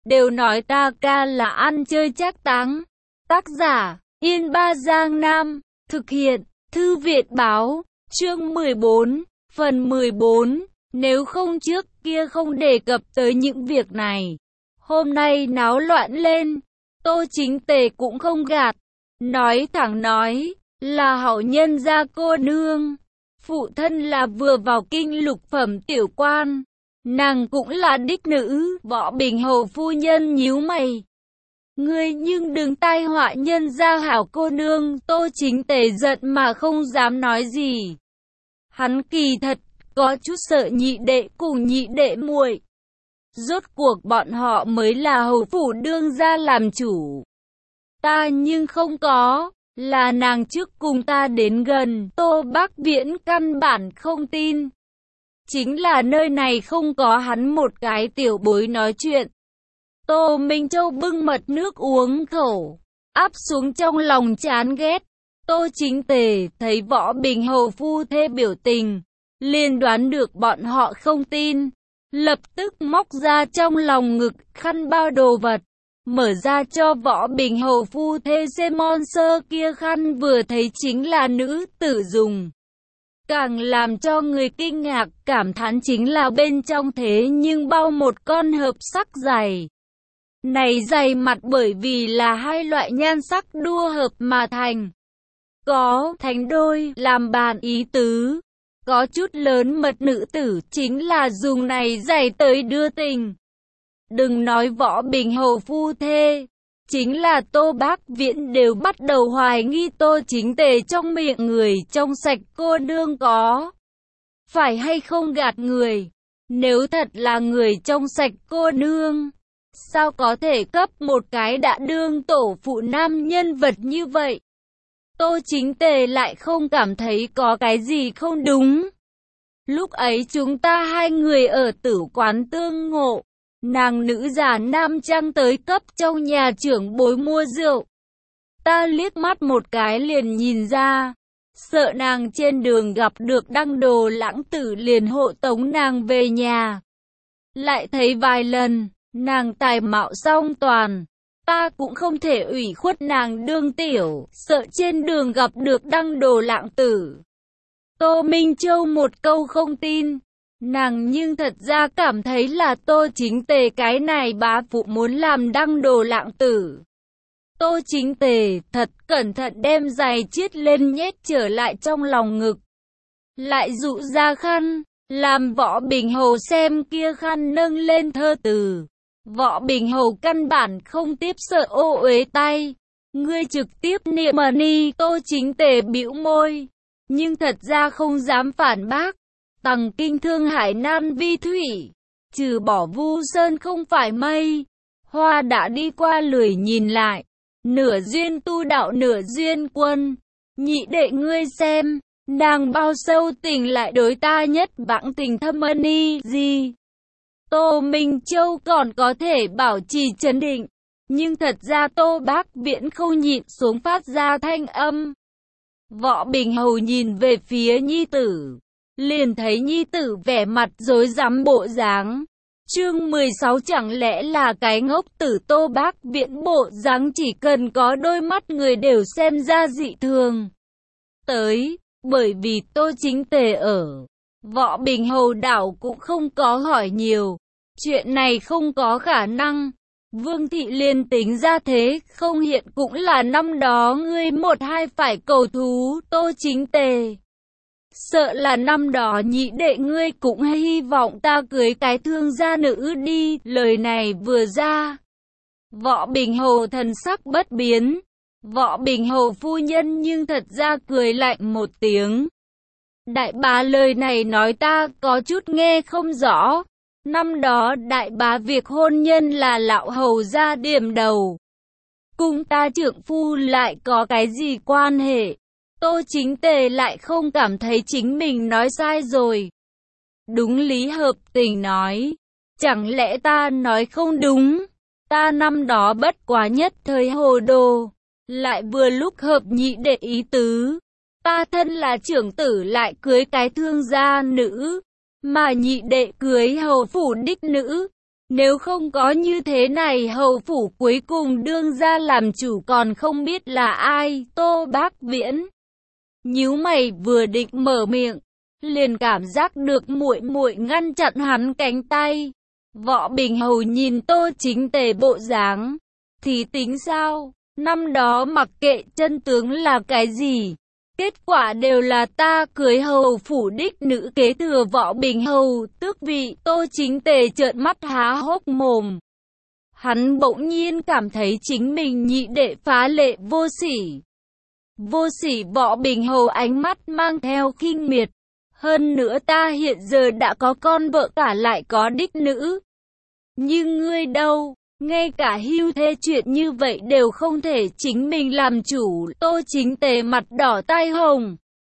đều nói ta ca là ăn chơi trác táng. Tác giả, Yên Ba Giang Nam, thực hiện, Thư viện báo, chương 14, phần 14, nếu không trước kia không đề cập tới những việc này. Hôm nay náo loạn lên, Tô Chính Tề cũng không gạt, nói thẳng nói, là hậu nhân gia cô nương. Phụ thân là vừa vào kinh lục phẩm tiểu quan, nàng cũng là đích nữ. Võ Bình Hầu phu nhân nhíu mày. Ngươi nhưng đừng tai họa nhân gia hảo cô nương. Tô Chính Tề giận mà không dám nói gì. Hắn kỳ thật có chút sợ nhị đệ cùng nhị đệ muội. Rốt cuộc bọn họ mới là hầu phủ đương gia làm chủ. Ta nhưng không có, là nàng trước cùng ta đến gần. Tô Bác Viễn căn bản không tin. Chính là nơi này không có hắn một cái tiểu bối nói chuyện. Tô Minh Châu bưng mật nước uống khẩu, áp xuống trong lòng chán ghét. Tô Chính Tề thấy Võ Bình Hầu phu thê biểu tình, liền đoán được bọn họ không tin. Lập tức móc ra trong lòng ngực khăn bao đồ vật, mở ra cho Võ Bình Hầu phu thê xem. Sơ kia khăn vừa thấy chính là nữ tử dùng. Càng làm cho người kinh ngạc cảm thán chính là bên trong thế nhưng bao một con hợp sắc giày. Này giày mặt bởi vì là hai loại nhan sắc đua hợp mà thành. Có thành đôi làm bạn ý tứ. Có chút lớn mật nữ tử chính là dùng này giày tới đưa tình. Đừng nói Võ Bình Hầu phu thê, chính là Tô Bác Viễn đều bắt đầu hoài nghi Tô Chính Tề trong miệng người trong sạch cô nương có phải hay không gạt người. Nếu thật là người trong sạch cô nương, sao có thể cấp một cái đã đương tổ phụ nam nhân vật như vậy? Tô Chính Tề lại không cảm thấy có cái gì không đúng. Lúc ấy chúng ta hai người ở tử quán tương ngộ. Nàng nữ giả nam trang tới cấp trong nhà trưởng bối mua rượu. Ta liếc mắt một cái liền nhìn ra. Sợ nàng trên đường gặp được Đăng Đồ Lãng Tử liền hộ tống nàng về nhà. Lại thấy vài lần, nàng tài mạo song toàn. Ta cũng không thể ủy khuất nàng đương tiểu, sợ trên đường gặp được Đăng Đồ Lãng Tử. Tô Minh Châu một câu không tin. Nàng nhưng thật ra cảm thấy là Tô Chính Tề cái này bá phụ muốn làm Đăng Đồ Lãng Tử. Tô Chính Tề thật cẩn thận đem giày chiết lên nhét trở lại trong lòng ngực. Lại dụ ra khăn, làm Võ Bình Hầu xem kia khăn nâng lên thơ từ. Võ Bình Hầu căn bản không tiếp sợ ô uế tay. Ngươi trực tiếp niệm mà ni. Tô Chính Tề bĩu môi, nhưng thật ra không dám phản bác. Tằng kinh thương hải nan vi thủy, trừ bỏ Vu Sơn không phải mây. Hoa đã đi qua lười nhìn lại. Nửa duyên tu đạo nửa duyên quân. Nhị đệ ngươi xem, nàng bao sâu tình lại đối ta nhất bẵng tình thâm ân y gì. Tô Minh Châu còn có thể bảo trì trấn định, nhưng thật ra Tô Bác Viễn không nhịn xuống phát ra thanh âm. Võ Bình Hầu nhìn về phía nhi tử, liền thấy nhi tử vẻ mặt rối rắm bộ dáng. Chương 16 chẳng lẽ là cái ngốc tử Tô Bác Viễn bộ dáng chỉ cần có đôi mắt người đều xem ra dị thường. Tới, bởi vì Tô Chính Tề ở, Võ Bình Hầu đảo cũng không có hỏi nhiều. Chuyện này không có khả năng. Vương thị liền tính ra thế không hiện cũng là năm đó ngươi một hai phải cầu thú. Tô Chính Tề, sợ là năm đó nhị đệ ngươi cũng hy vọng ta cưới cái thương gia nữ đi. Lời này vừa ra, Võ Bình Hầu thần sắc bất biến. Võ Bình Hầu phu nhân nhưng thật ra cười lạnh một tiếng. Đại bá lời này nói ta có chút nghe không rõ. Năm đó đại bá việc hôn nhân là lão hầu gia điểm đầu, cùng ta trượng phu lại có cái gì quan hệ? Tô Chính Tề lại không cảm thấy chính mình nói sai rồi. Đúng lý hợp tình nói, chẳng lẽ ta nói không đúng? Ta năm đó bất quá nhất thời hồ đồ, lại vừa lúc hợp nhị đệ ý tứ. Ta thân là trưởng tử lại cưới cái thương gia nữ, mà nhị đệ cưới hầu phủ đích nữ. Nếu không có như thế này hầu phủ cuối cùng đương ra làm chủ còn không biết là ai. Tô Bác Viễn nhíu mày vừa định mở miệng, liền cảm giác được muội muội ngăn chặn hắn cánh tay. Võ Bình Hầu nhìn Tô Chính Tề bộ dáng, thì tính sao? Năm đó mặc kệ chân tướng là cái gì, kết quả đều là ta cưới hầu phủ đích nữ kế thừa Võ Bình Hầu tước vị. Tô Chính Tề trợn mắt há hốc mồm. Hắn bỗng nhiên cảm thấy chính mình nhị đệ phá lệ vô sỉ. Vô sỉ. Võ Bình Hầu ánh mắt mang theo khinh miệt. Hơn nữa ta hiện giờ đã có con vợ cả lại có đích nữ. Nhưng ngươi đâu, ngay cả hưu thê chuyện như vậy đều không thể chính mình làm chủ. Tô Chính Tề mặt đỏ tai hồng.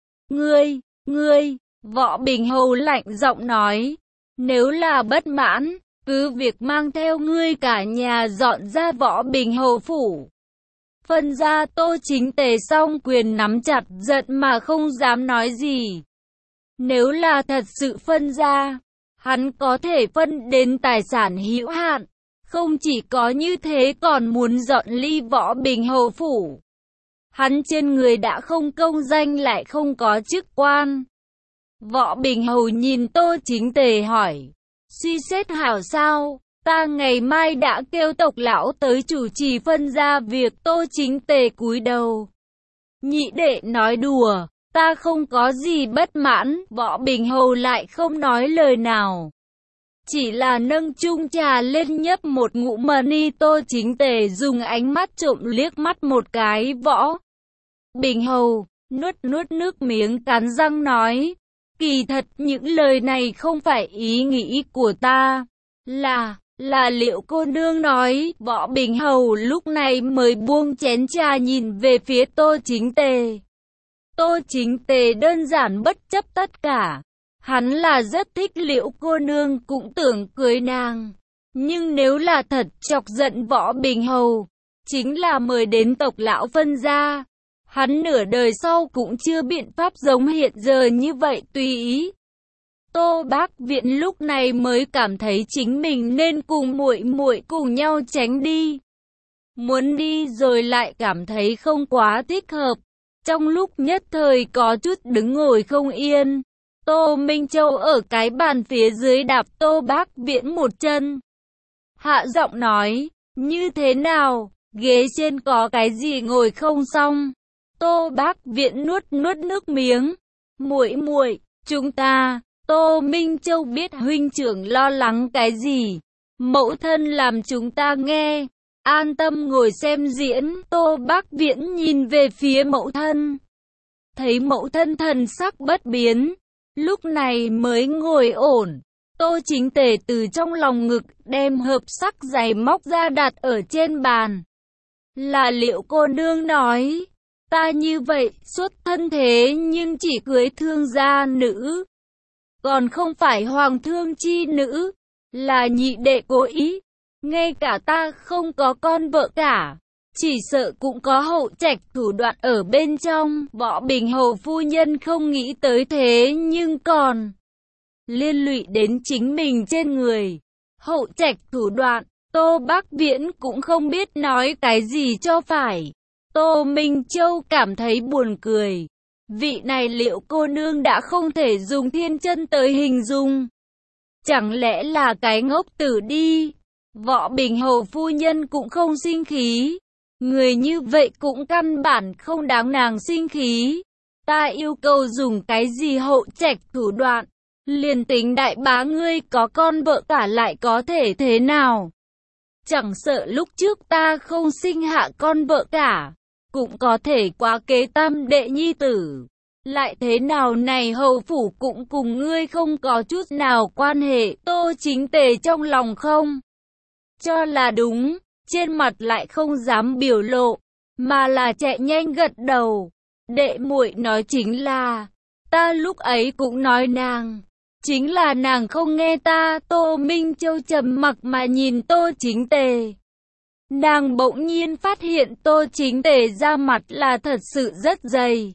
Ngươi, Võ Bình Hầu lạnh giọng nói, nếu là bất mãn, cứ việc mang theo ngươi cả nhà dọn ra Võ Bình Hầu phủ. Phân ra. Tô Chính Tề song quyền nắm chặt, giận mà không dám nói gì. Nếu là thật sự phân ra, hắn có thể phân đến tài sản hữu hạn. Không chỉ có như thế còn muốn dọn ly Võ Bình Hầu phủ. Hắn trên người đã không công danh lại không có chức quan. Võ Bình Hầu nhìn Tô Chính Tề hỏi, suy xét hảo sao? Ta ngày mai đã kêu tộc lão tới chủ trì phân ra việc. Tô Chính Tề cúi đầu. Nhị đệ nói đùa, ta không có gì bất mãn. Võ Bình Hầu lại không nói lời nào, chỉ là nâng chung trà lên nhấp một ngụm mani. Tô Chính Tề dùng ánh mắt trộm liếc mắt một cái Võ Bình Hầu, nuốt nước miếng cắn răng nói, kỳ thật những lời này không phải ý nghĩ của ta, là Liệu cô nương nói. Võ Bình Hầu lúc này mới buông chén trà nhìn về phía Tô Chính Tề. Tô Chính Tề đơn giản bất chấp tất cả. Hắn là rất thích Liệu cô nương, cũng tưởng cưới nàng. Nhưng nếu là thật chọc giận Võ Bình Hầu, chính là mời đến tộc lão phân ra. Hắn nửa đời sau cũng chưa biện pháp giống hiện giờ như vậy tùy ý. Tô Bác Viễn lúc này mới cảm thấy chính mình nên cùng muội muội cùng nhau tránh đi. Muốn đi rồi lại cảm thấy không quá thích hợp. Trong lúc nhất thời có chút đứng ngồi không yên. Tô Minh Châu ở cái bàn phía dưới đạp Tô Bác Viễn một chân. Hạ giọng nói, như thế nào, ghế trên có cái gì ngồi không xong. Tô Bác Viễn nuốt nước miếng. Muội, chúng ta. Tô Minh Châu biết huynh trưởng lo lắng cái gì. Mẫu thân làm chúng ta nghe, an tâm ngồi xem diễn. Tô Bác Viễn nhìn về phía mẫu thân, thấy mẫu thân thần sắc bất biến, lúc này mới ngồi ổn. Tô Chính Tề từ trong lòng ngực đem hộp sắc giày móc ra đặt ở trên bàn. Là Liệu cô nương nói, ta như vậy xuất thân thế nhưng chỉ cưới thương gia nữ, còn không phải hoàng thương chi nữ, là nhị đệ cố ý. Ngay cả ta không có con vợ cả, chỉ sợ cũng có hậu trạch thủ đoạn ở bên trong. Võ Bình Hầu phu nhân không nghĩ tới thế nhưng còn liên lụy đến chính mình trên người. Hậu trạch thủ đoạn, Tô Bác Viễn cũng không biết nói cái gì cho phải. Tô Minh Châu cảm thấy buồn cười. Vị này Liệu cô nương đã không thể dùng thiên chân tới hình dung. Chẳng lẽ là cái ngốc tử đi? Võ Bình Hầu phu nhân cũng không sinh khí. Người như vậy cũng căn bản không đáng nàng sinh khí. Ta yêu cầu dùng cái gì hậu trạch thủ đoạn, liền tính đại bá ngươi có con vợ cả lại có thể thế nào? Chẳng sợ lúc trước ta không sinh hạ con vợ cả, cũng có thể quá kế tam đệ nhi tử. Lại thế nào này, hầu phủ cũng cùng ngươi không có chút nào quan hệ. Tô Chính Tề trong lòng không cho là đúng, trên mặt lại không dám biểu lộ, mà là chạy nhanh gật đầu. Đệ muội nói chính là, ta lúc ấy cũng nói nàng, chính là nàng không nghe ta. Tô Minh Châu trầm mặc mà nhìn Tô Chính Tề. Nàng bỗng nhiên phát hiện Tô Chính Tề da mặt là thật sự rất dày.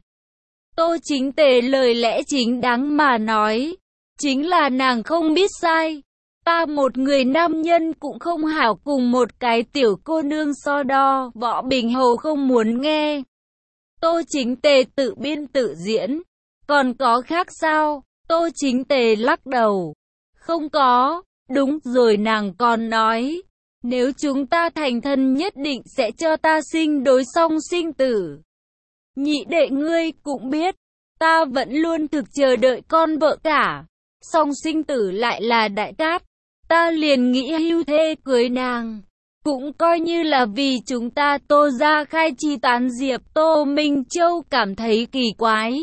Tô Chính Tề lời lẽ chính đáng mà nói, chính là nàng không biết sai. Ta một người nam nhân cũng không hảo cùng một cái tiểu cô nương so đo, Võ Bình Hầu không muốn nghe. Tô Chính Tề tự biên tự diễn. Còn có khác sao? Tô Chính Tề lắc đầu. Không có, đúng rồi nàng còn nói. Nếu chúng ta thành thân nhất định sẽ cho ta sinh đối song sinh tử. Nhị đệ ngươi cũng biết, ta vẫn luôn thực chờ đợi con vợ cả. Song sinh tử lại là Đại Cát. Ta liền nghĩ hưu thê cưới nàng. Cũng coi như là vì chúng ta Tô gia khai chi tán diệp. Tô Minh Châu cảm thấy kỳ quái.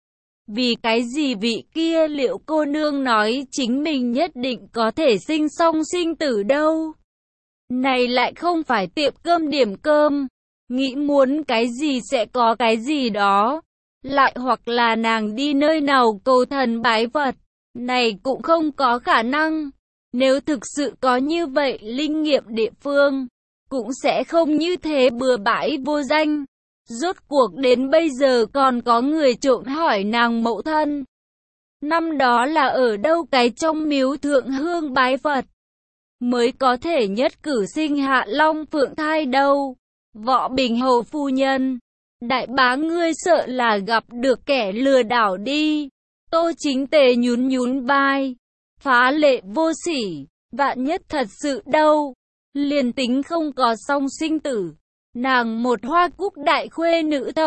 Vì cái gì vị kia Liệu cô nương nói chính mình nhất định có thể sinh song sinh tử đâu. Này lại không phải tiệm cơm điểm cơm. Nghĩ muốn cái gì sẽ có cái gì đó. Lại hoặc là nàng đi nơi nào cầu thần bái Phật. Này cũng không có khả năng. Nếu thực sự có như vậy, linh nghiệm địa phương cũng sẽ không như thế bừa bãi vô danh. Rốt cuộc đến bây giờ còn có người trộm hỏi nàng mẫu thân. Năm đó là ở đâu cái trong miếu thượng hương bái Phật mới có thể nhất cử sinh hạ long phượng thai đâu. Võ Bình Hầu phu nhân, đại bá ngươi sợ là gặp được kẻ lừa đảo đi. Tô Chính Tề nhún nhún vai, phá lệ vô sỉ, vạn nhất thật sự đâu. Liền tính không có song sinh tử, nàng một hoa cúc đại khuê nữ theo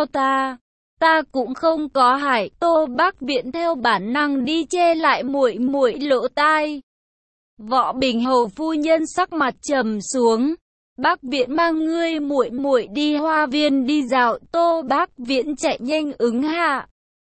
ta cũng không có hại. Tô Bác Viễn theo bản năng đi che lại muội muội lỗ tai. Võ Bình Hầu phu nhân sắc mặt trầm xuống. Bác Viễn mang ngươi muội muội đi hoa viên đi dạo. Tô Bác Viễn chạy nhanh ứng hạ,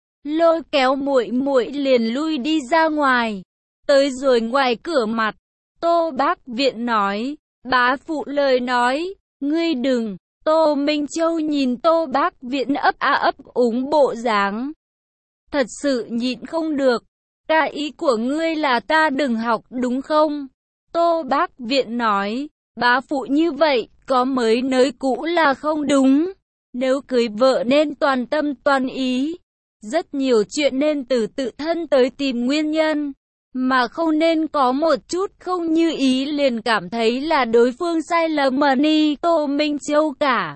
lôi kéo muội muội liền lui đi ra ngoài. Tới rồi ngoài cửa mặt, Tô Bác Viễn nói, bá phụ lời nói, ngươi đừng. Tô Minh Châu nhìn Tô Bác Viễn ấp a ấp úng bộ dáng, thật sự nhịn không được. Ca ý của ngươi là ta đừng học đúng không? Tô Bác Viễn nói, bá phụ như vậy, có mới nới cũ là không đúng. Nếu cưới vợ nên toàn tâm toàn ý. Rất nhiều chuyện nên từ tự thân tới tìm nguyên nhân, mà không nên có một chút không như ý liền cảm thấy là đối phương sai lầm mà ni. Tô Minh Châu cả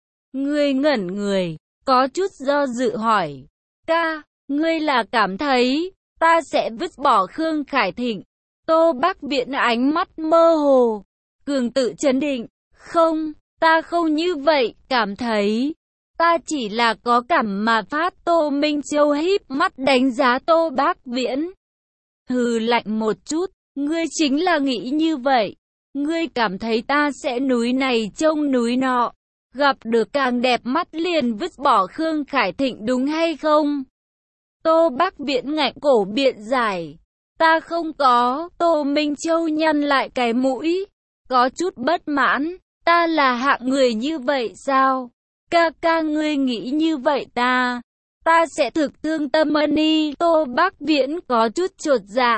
ngươi ngẩn người, có chút do dự hỏi, ca, ngươi là cảm thấy ta sẽ vứt bỏ Khương Khải Thịnh? Tô Bác Viễn ánh mắt mơ hồ, cường tự chấn định, không, ta không như vậy, cảm thấy. Ta chỉ là có cảm mà phát. Tô Minh Châu híp mắt đánh giá Tô Bác Viễn. Hừ lạnh một chút, ngươi chính là nghĩ như vậy. Ngươi cảm thấy ta sẽ núi này trông núi nọ, gặp được càng đẹp mắt liền vứt bỏ Khương Khải Thịnh đúng hay không? Tô Bác Viễn ngạnh cổ biện giải. Ta không có. Tô Minh Châu nhăn lại cái mũi, có chút bất mãn. Ta là hạng người như vậy sao? Ca ngươi nghĩ như vậy ta sẽ thực thương tâm ni. Tô Bác Viễn có chút chột dạ,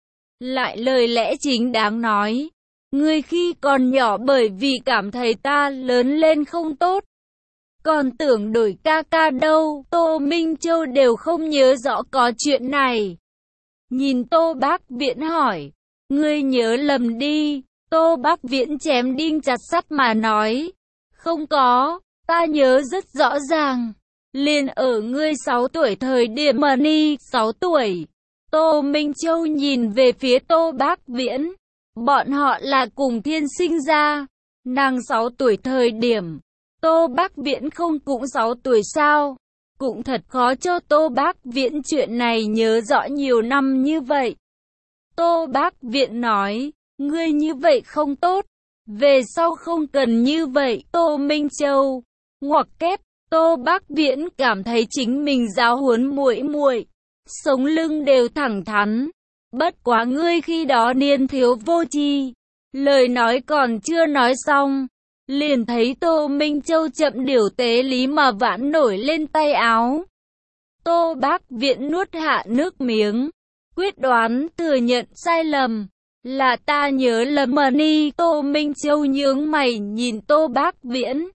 lại lời lẽ chính đáng nói, ngươi khi còn nhỏ bởi vì cảm thấy ta lớn lên không tốt, còn tưởng đổi ca đâu. Tô Minh Châu đều không nhớ rõ có chuyện này. Nhìn Tô Bác Viễn hỏi, ngươi nhớ lầm đi. Tô Bác Viễn chém đinh chặt sắt mà nói, không có. Ta nhớ rất rõ ràng, liền ở ngươi 6 tuổi thời điểm mà ni. 6 tuổi. Tô Minh Châu nhìn về phía Tô Bác Viễn, bọn họ là cùng thiên sinh ra. Nàng 6 tuổi thời điểm, Tô Bác Viễn không cũng 6 tuổi sao? Cũng thật khó cho Tô Bác Viễn chuyện này nhớ rõ nhiều năm như vậy. Tô Bác Viễn nói, ngươi như vậy không tốt, về sau không cần như vậy. Tô Minh Châu ngoặc kép. Tô Bác Viễn cảm thấy chính mình giáo huấn muội muội, sống lưng đều thẳng thắn. Bất quá ngươi khi đó niên thiếu vô tri, lời nói còn chưa nói xong, liền thấy Tô Minh Châu chậm điều tế lý mà vãn nổi lên tay áo. Tô Bác Viễn nuốt hạ nước miếng, quyết đoán thừa nhận sai lầm, là ta nhớ lầm mà ni. Tô Minh Châu nhướng mày nhìn Tô Bác Viễn,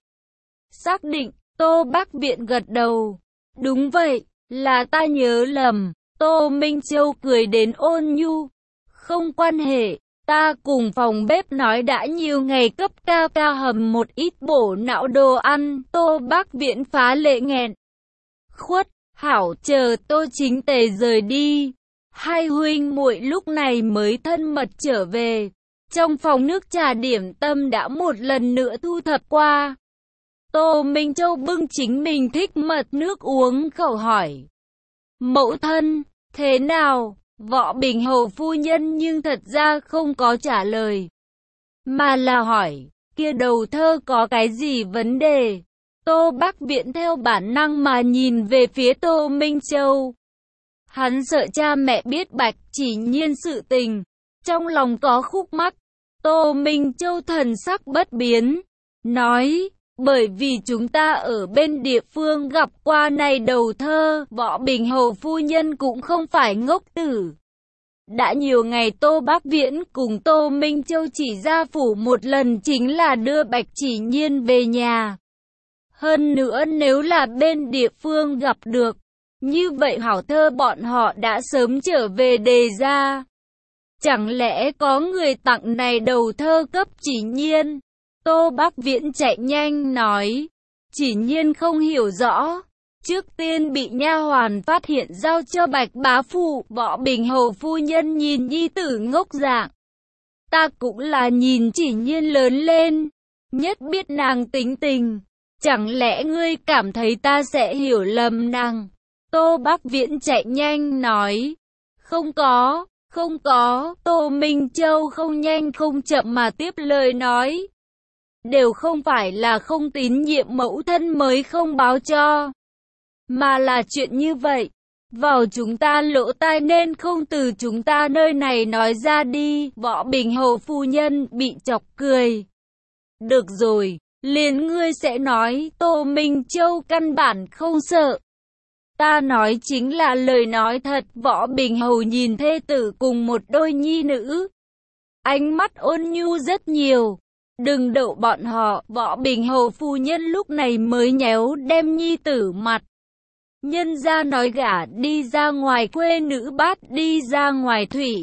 xác định. Tô Bác Viễn gật đầu, đúng vậy, là ta nhớ lầm. Tô Minh Châu cười đến ôn nhu, không quan hệ, Ta cùng phòng bếp nói đã nhiều ngày cấp cao cao hầm một ít bổ não đồ ăn. Tô Bác Viễn phá lệ nghẹn khuất, hảo chờ Tô Chính Tề rời đi. Hai huynh muội lúc này mới thân mật trở về. Trong phòng nước trà điểm tâm đã một lần nữa thu thập qua. Tô Minh Châu bưng chính mình thích mật nước uống khẩu hỏi. Mẫu thân, thế nào? Võ Bình Hầu phu nhân nhưng thật ra không có trả lời. Mà là hỏi, kia đầu thơ có cái gì vấn đề? Tô Bác Viễn theo bản năng mà nhìn về phía Tô Minh Châu. Hắn sợ cha mẹ biết Bạch Chỉ Nhiên sự tình. Trong lòng có khúc mắc. Tô Minh Châu thần sắc bất biến. Nói, bởi vì chúng ta ở bên địa phương gặp qua này đầu thơ. Võ Bình Hầu phu nhân cũng không phải ngốc tử. Đã nhiều ngày Tô Bác Viễn cùng Tô Minh Châu chỉ ra phủ một lần chính là đưa Bạch Chỉ Nhiên về nhà. Hơn nữa nếu là bên địa phương gặp được, như vậy hảo thơ bọn họ đã sớm trở về đề ra. Chẳng lẽ có người tặng này đầu thơ cấp Chỉ Nhiên? Tô Bác Viễn chạy nhanh nói, Chỉ Nhiên không hiểu rõ. Trước tiên bị nha hoàn phát hiện giao cho Bạch bá phụ. Võ Bình Hầu phu nhân nhìn nhi tử ngốc dạng. Ta cũng là nhìn Chỉ Nhiên lớn lên, nhất biết nàng tính tình. Chẳng lẽ ngươi cảm thấy ta sẽ hiểu lầm nàng? Tô Bác Viễn chạy nhanh nói, không có. Tô Minh Châu không nhanh không chậm mà tiếp lời nói, đều không phải là không tín nhiệm mẫu thân mới không báo cho, mà là chuyện như vậy, vào chúng ta lỗ tai nên không từ chúng ta nơi này nói ra đi. Võ Bình Hầu phu nhân bị chọc cười. Được rồi, liền ngươi sẽ nói. Tô Minh Châu căn bản không sợ. Ta nói chính là lời nói thật. Võ Bình Hầu nhìn thê tử cùng một đôi nhi nữ, ánh mắt ôn nhu rất nhiều. Đừng đậu bọn họ. Võ Bình Hầu phu nhân lúc này mới nhéo đem nhi tử mặt. Nhân gia nói gả đi ra ngoài quê nữ bát đi ra ngoài thủy.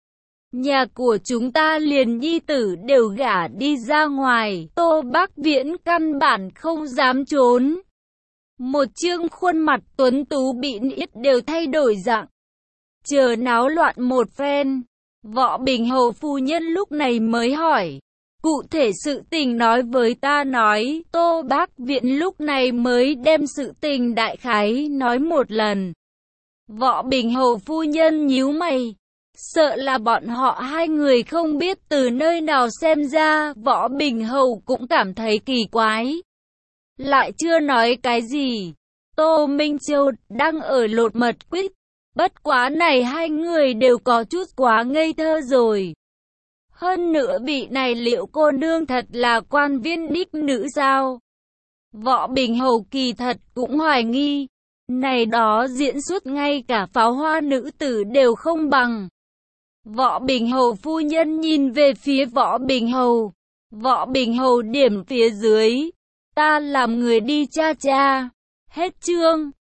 Nhà của chúng ta liền nhi tử đều gả đi ra ngoài. Tô Bác Viễn căn bản không dám trốn. Một chương khuôn mặt tuấn tú bị nít đều thay đổi dạng. Chờ náo loạn một phen. Võ Bình Hầu phu nhân lúc này mới hỏi. Cụ thể sự tình nói với ta nói. Tô Bác Viễn lúc này mới đem sự tình đại khái nói một lần. Võ Bình Hầu phu nhân nhíu mày. Sợ là bọn họ hai người không biết từ nơi nào xem ra. Võ Bình Hầu cũng cảm thấy kỳ quái. Lại chưa nói cái gì. Tô Minh Châu đang ở lột mật quýt. Bất quá này hai người đều có chút quá ngây thơ rồi. Hơn nữa vị này liệu cô nương thật là quan viên đích nữ sao? Võ Bình Hầu kỳ thật cũng hoài nghi. Này đó diễn xuất ngay cả pháo hoa nữ tử đều không bằng. Võ Bình Hầu phu nhân nhìn về phía Võ Bình Hầu. Võ Bình Hầu điểm phía dưới. Ta làm người đi cha cha. Hết chương.